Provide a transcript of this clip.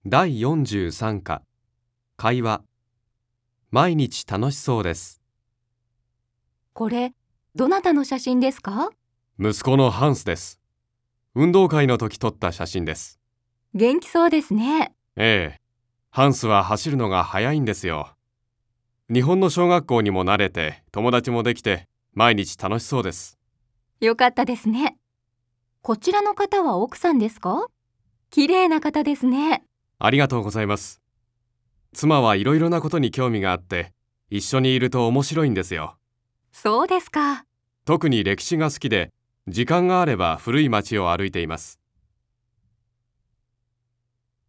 第43課会話。毎日楽しそうです。 これ、どなたの写真ですか？ 息子のハンスです。運動会の時撮った写真です。 元気そうですね。 ええ、ハンスは走るのが速いんですよ。日本の小学校にも慣れて友達もできて毎日楽しそうです。 よかったですね。こちらの方は奥さんですか？綺麗な方ですね。 ありがとうございます。妻はいろいろなことに興味があって一緒にいると面白いんですよ。 そうですか。 特に歴史が好きで時間があれば古い町を歩いています。